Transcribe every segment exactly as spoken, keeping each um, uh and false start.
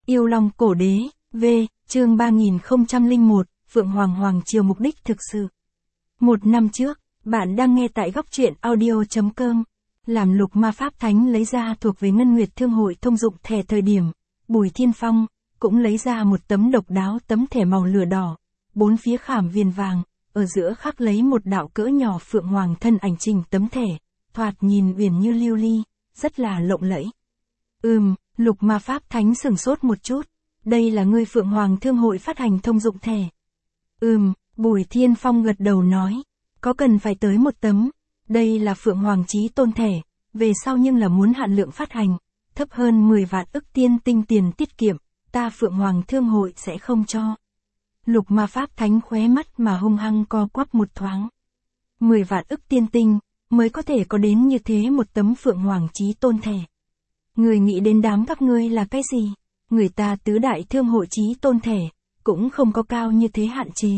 Yêu Long Cổ Đế, V, chương ba nghìn không trăm lẻ một, Phượng Hoàng Hoàng Triều mục đích thực sự. Một năm trước, bạn đang nghe tại góc truyện audio chấm com. Làm Lục Ma Pháp Thánh lấy ra thuộc về Ngân Nguyệt Thương Hội thông dụng thẻ thời điểm, Bùi Thiên Phong cũng lấy ra một tấm độc đáo tấm thẻ màu lửa đỏ, bốn phía khảm viền vàng, ở giữa khắc lấy một đạo cỡ nhỏ Phượng Hoàng thân ảnh trình tấm thẻ, thoạt nhìn uyển như lưu ly, rất là lộng lẫy. Ừm, Lục Ma Pháp Thánh sửng sốt một chút, đây là ngươi Phượng Hoàng Thương Hội phát hành thông dụng thẻ. Ừm, Bùi Thiên Phong gật đầu nói, có cần phải tới một tấm, đây là Phượng Hoàng Chí Tôn thẻ, về sau nhưng là muốn hạn lượng phát hành, thấp hơn mười vạn ức tiên tinh tiền tiết kiệm, ta Phượng Hoàng Thương Hội sẽ không cho. Lục Ma Pháp Thánh khóe mắt mà hung hăng co quắp một thoáng. mười vạn ức tiên tinh, mới có thể có đến như thế một tấm Phượng Hoàng Chí Tôn thẻ. Người nghĩ đến đám các ngươi là cái gì? Người ta tứ đại thương hội Chí Tôn thẻ, cũng không có cao như thế hạn chế.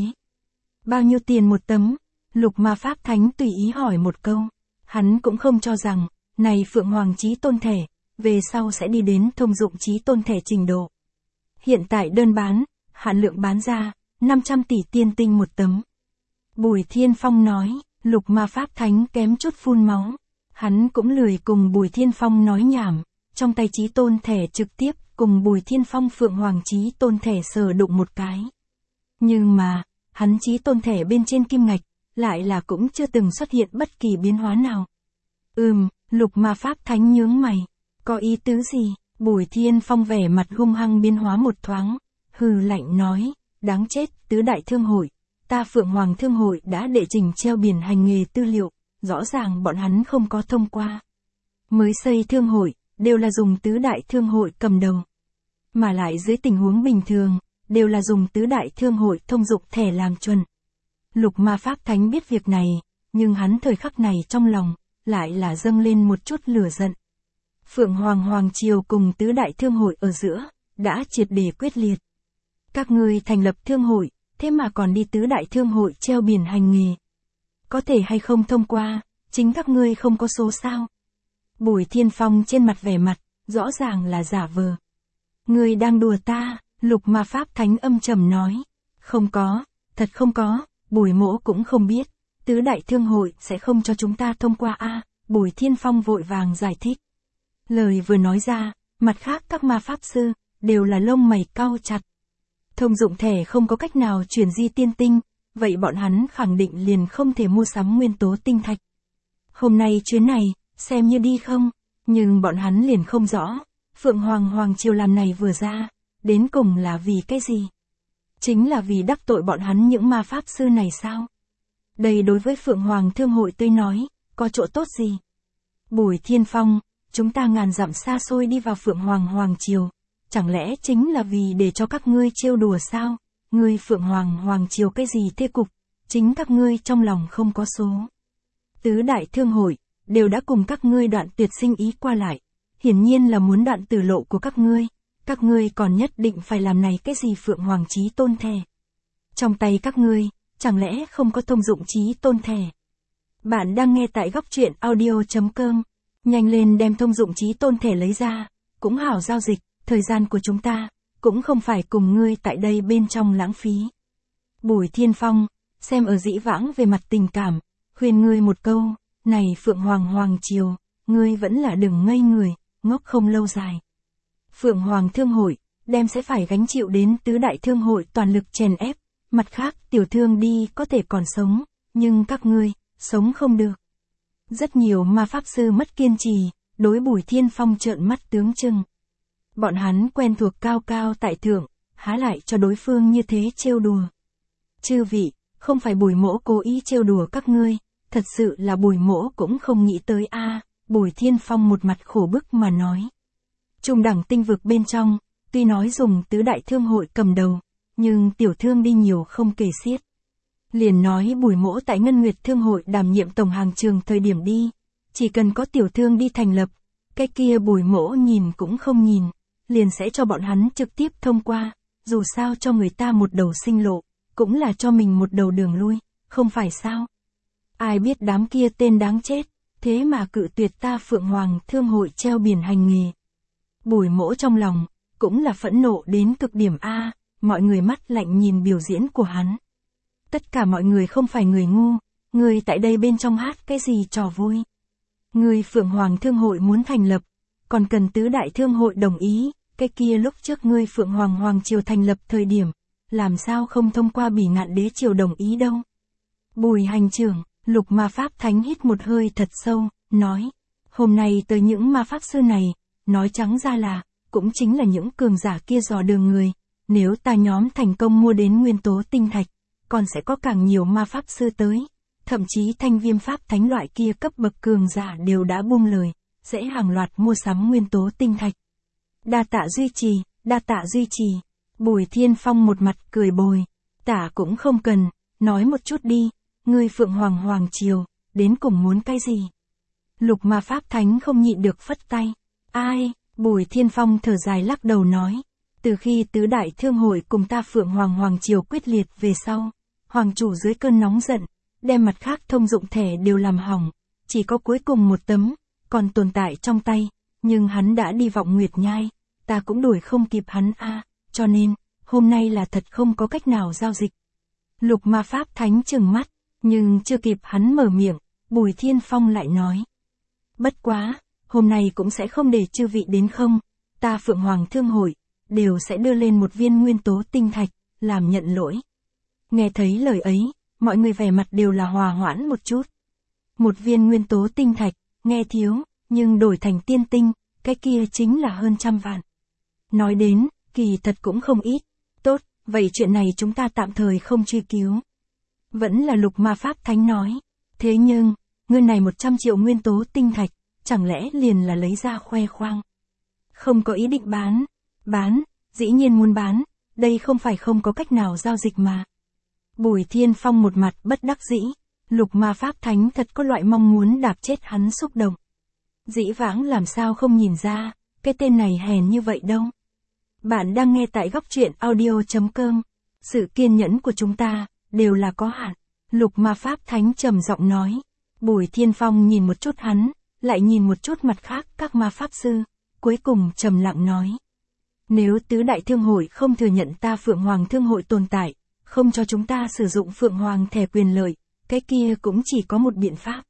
Bao nhiêu tiền một tấm? Lục Ma Pháp Thánh tùy ý hỏi một câu. Hắn cũng không cho rằng, này Phượng Hoàng Chí Tôn thẻ, về sau sẽ đi đến thông dụng Chí Tôn thẻ trình độ. Hiện tại đơn bán, hạn lượng bán ra, năm trăm tỷ tiên tinh một tấm. Bùi Thiên Phong nói, Lục Ma Pháp Thánh kém chút phun máu. Hắn cũng lười cùng Bùi Thiên Phong nói nhảm, trong tay Chí Tôn thẻ trực tiếp cùng Bùi Thiên Phong Phượng Hoàng Chí Tôn thẻ sờ đụng một cái. Nhưng mà, hắn Chí Tôn thẻ bên trên kim ngạch, lại là cũng chưa từng xuất hiện bất kỳ biến hóa nào. Ừm, Lục Ma Pháp Thánh nhướng mày, có ý tứ gì? Bùi Thiên Phong vẻ mặt hung hăng biến hóa một thoáng, hừ lạnh nói, đáng chết, tứ đại thương hội, ta Phượng Hoàng Thương Hội đã đệ trình treo biển hành nghề tư liệu, rõ ràng bọn hắn không có thông qua. Mới xây thương hội, đều là dùng tứ đại thương hội cầm đầu. Mà lại dưới tình huống bình thường, đều là dùng tứ đại thương hội thông dụng thẻ làm chuẩn. Lục Ma Pháp Thánh biết việc này, nhưng hắn thời khắc này trong lòng, lại là dâng lên một chút lửa giận. Phượng Hoàng Hoàng Triều cùng tứ đại thương hội ở giữa, đã triệt để quyết liệt. Các ngươi thành lập thương hội, thế mà còn đi tứ đại thương hội treo biển hành nghề. Có thể hay không thông qua, chính các ngươi không có số sao. Bùi Thiên Phong trên mặt vẻ mặt, rõ ràng là giả vờ. Ngươi đang đùa ta, Lục Ma Pháp Thánh âm trầm nói. Không có, thật không có, Bùi mỗ cũng không biết, tứ đại thương hội sẽ không cho chúng ta thông qua a. Bùi Thiên Phong vội vàng giải thích. Lời vừa nói ra, mặt khác các ma pháp sư, đều là lông mày cau chặt. Thông dụng thẻ không có cách nào chuyển di tiên tinh, vậy bọn hắn khẳng định liền không thể mua sắm nguyên tố tinh thạch. Hôm nay chuyến này, xem như đi không, nhưng bọn hắn liền không rõ, Phượng Hoàng Hoàng Triều làm này vừa ra, đến cùng là vì cái gì? Chính là vì đắc tội bọn hắn những ma pháp sư này sao? Đây đối với Phượng Hoàng Thương Hội tôi nói, có chỗ tốt gì? Bùi Thiên Phong, chúng ta ngàn dặm xa xôi đi vào Phượng Hoàng Hoàng Triều, chẳng lẽ chính là vì để cho các ngươi trêu đùa sao? Ngươi Phượng Hoàng Hoàng Triều cái gì thế cục, chính các ngươi trong lòng không có số. Tứ đại thương hội, đều đã cùng các ngươi đoạn tuyệt sinh ý qua lại, hiển nhiên là muốn đoạn tử lộ của các ngươi, các ngươi còn nhất định phải làm này cái gì Phượng Hoàng Chí Tôn thẻ. Trong tay các ngươi, chẳng lẽ không có thông dụng Chí Tôn thẻ? Bạn đang nghe tại góc truyện audio chấm com, nhanh lên đem thông dụng Chí Tôn thẻ lấy ra, cũng hảo giao dịch, thời gian của chúng ta, cũng không phải cùng ngươi tại đây bên trong lãng phí. Bùi Thiên Phong, xem ở dĩ vãng về mặt tình cảm, khuyên ngươi một câu, này Phượng Hoàng Hoàng Triều, ngươi vẫn là đừng ngây người, ngốc không lâu dài. Phượng Hoàng Thương Hội, đem sẽ phải gánh chịu đến tứ đại thương hội toàn lực chèn ép, mặt khác tiểu thương đi có thể còn sống, nhưng các ngươi, sống không được. Rất nhiều ma pháp sư mất kiên trì, đối Bùi Thiên Phong trợn mắt tướng trưng. Bọn hắn quen thuộc cao cao tại thượng, há lại cho đối phương như thế trêu đùa. Chư vị, không phải Bùi mỗ cố ý trêu đùa các ngươi, thật sự là Bùi mỗ cũng không nghĩ tới a. Bùi Thiên Phong một mặt khổ bức mà nói. Trung đẳng tinh vực bên trong, tuy nói dùng tứ đại thương hội cầm đầu, nhưng tiểu thương đi nhiều không kể xiết. Liền nói Bùi mỗ tại Ngân Nguyệt Thương Hội đảm nhiệm tổng hàng trường thời điểm đi, chỉ cần có tiểu thương đi thành lập, cái kia Bùi mỗ nhìn cũng không nhìn, liền sẽ cho bọn hắn trực tiếp thông qua, dù sao cho người ta một đầu sinh lộ, cũng là cho mình một đầu đường lui, không phải sao? Ai biết đám kia tên đáng chết, thế mà cự tuyệt ta Phượng Hoàng Thương Hội treo biển hành nghề. Bùi mỗ trong lòng, cũng là phẫn nộ đến cực điểm a. Mọi người mắt lạnh nhìn biểu diễn của hắn. Tất cả mọi người không phải người ngu, người tại đây bên trong hát cái gì trò vui. Người Phượng Hoàng Thương hội muốn thành lập, còn cần tứ đại thương hội đồng ý, cái kia lúc trước ngươi Phượng Hoàng Hoàng Triều thành lập thời điểm, làm sao không thông qua Bỉ Ngạn Đế Triều đồng ý đâu. Bùi hành trưởng, Lục Ma Pháp Thánh hít một hơi thật sâu, nói, hôm nay tới những ma pháp sư này, nói trắng ra là, cũng chính là những cường giả kia dò đường người, nếu ta nhóm thành công mua đến nguyên tố tinh thạch, còn sẽ có càng nhiều ma pháp sư tới, thậm chí Thanh Viêm Pháp Thánh loại kia cấp bậc cường giả đều đã buông lời, sẽ hàng loạt mua sắm nguyên tố tinh thạch. Đa tạ duy trì, đa tạ duy trì. Bùi Thiên Phong một mặt cười bồi, tả cũng không cần, nói một chút đi, ngươi Phượng Hoàng Hoàng Triều, đến cùng muốn cái gì? Lục Ma Pháp Thánh không nhịn được phất tay. Ai? Bùi Thiên Phong thở dài lắc đầu nói, từ khi tứ đại thương hội cùng ta Phượng Hoàng Hoàng Triều quyết liệt về sau, Hoàng chủ dưới cơn nóng giận, đem mặt khác thông dụng thẻ đều làm hỏng, chỉ có cuối cùng một tấm, còn tồn tại trong tay, nhưng hắn đã đi vọng nguyệt nhai, ta cũng đuổi không kịp hắn a, cho nên, hôm nay là thật không có cách nào giao dịch. Lục Ma Pháp Thánh trừng mắt, nhưng chưa kịp hắn mở miệng, Bùi Thiên Phong lại nói. Bất quá, hôm nay cũng sẽ không để chư vị đến không, ta Phượng Hoàng Thương hội, đều sẽ đưa lên một viên nguyên tố tinh thạch, làm nhận lỗi. Nghe thấy lời ấy, mọi người vẻ mặt đều là hòa hoãn một chút. Một viên nguyên tố tinh thạch, nghe thiếu, nhưng đổi thành tiên tinh, cái kia chính là hơn trăm vạn. Nói đến, kỳ thật cũng không ít. Tốt, vậy chuyện này chúng ta tạm thời không truy cứu. Vẫn là Lục Ma Pháp Thánh nói. Thế nhưng, ngươi này một trăm triệu nguyên tố tinh thạch, chẳng lẽ liền là lấy ra khoe khoang. Không có ý định bán. Bán, dĩ nhiên muốn bán, đây không phải không có cách nào giao dịch mà. Bùi Thiên Phong một mặt bất đắc dĩ, Lục Ma Pháp Thánh thật có loại mong muốn đạp chết hắn xúc động. Dĩ vãng làm sao không nhìn ra, cái tên này hèn như vậy đâu. Bạn đang nghe tại góc truyện audio chấm com. Sự kiên nhẫn của chúng ta, đều là có hạn. Lục Ma Pháp Thánh trầm giọng nói. Bùi Thiên Phong nhìn một chút hắn, lại nhìn một chút mặt khác các ma pháp sư, cuối cùng trầm lặng nói. Nếu tứ đại thương hội không thừa nhận ta Phượng Hoàng Thương hội tồn tại, không cho chúng ta sử dụng Phượng Hoàng thẻ quyền lợi, cái kia cũng chỉ có một biện pháp.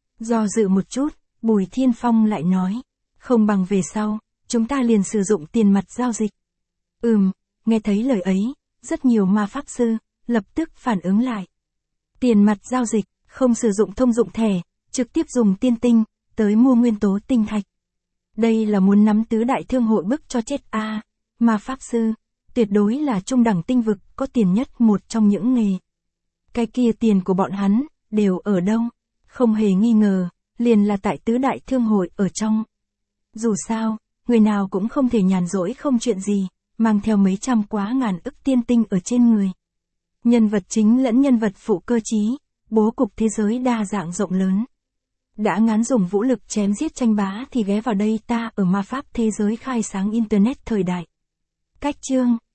Do dự một chút, Bùi Thiên Phong lại nói, không bằng về sau, chúng ta liền sử dụng tiền mặt giao dịch. Ừm, nghe thấy lời ấy, rất nhiều ma pháp sư, lập tức phản ứng lại. Tiền mặt giao dịch, không sử dụng thông dụng thẻ, trực tiếp dùng tiên tinh, tới mua nguyên tố tinh thạch. Đây là muốn nắm tứ đại thương hội bức cho chết a. À, ma pháp sư, tuyệt đối là trung đẳng tinh vực, có tiền nhất một trong những nghề. Cái kia tiền của bọn hắn, đều ở đâu? Không hề nghi ngờ, liền là tại tứ đại thương hội ở trong. Dù sao, người nào cũng không thể nhàn rỗi không chuyện gì, mang theo mấy trăm quá ngàn ức tiên tinh ở trên người. Nhân vật chính lẫn nhân vật phụ cơ trí, bố cục thế giới đa dạng rộng lớn. Đã ngán dùng vũ lực chém giết tranh bá thì ghé vào đây ta ở ma pháp thế giới khai sáng internet thời đại. Cách chương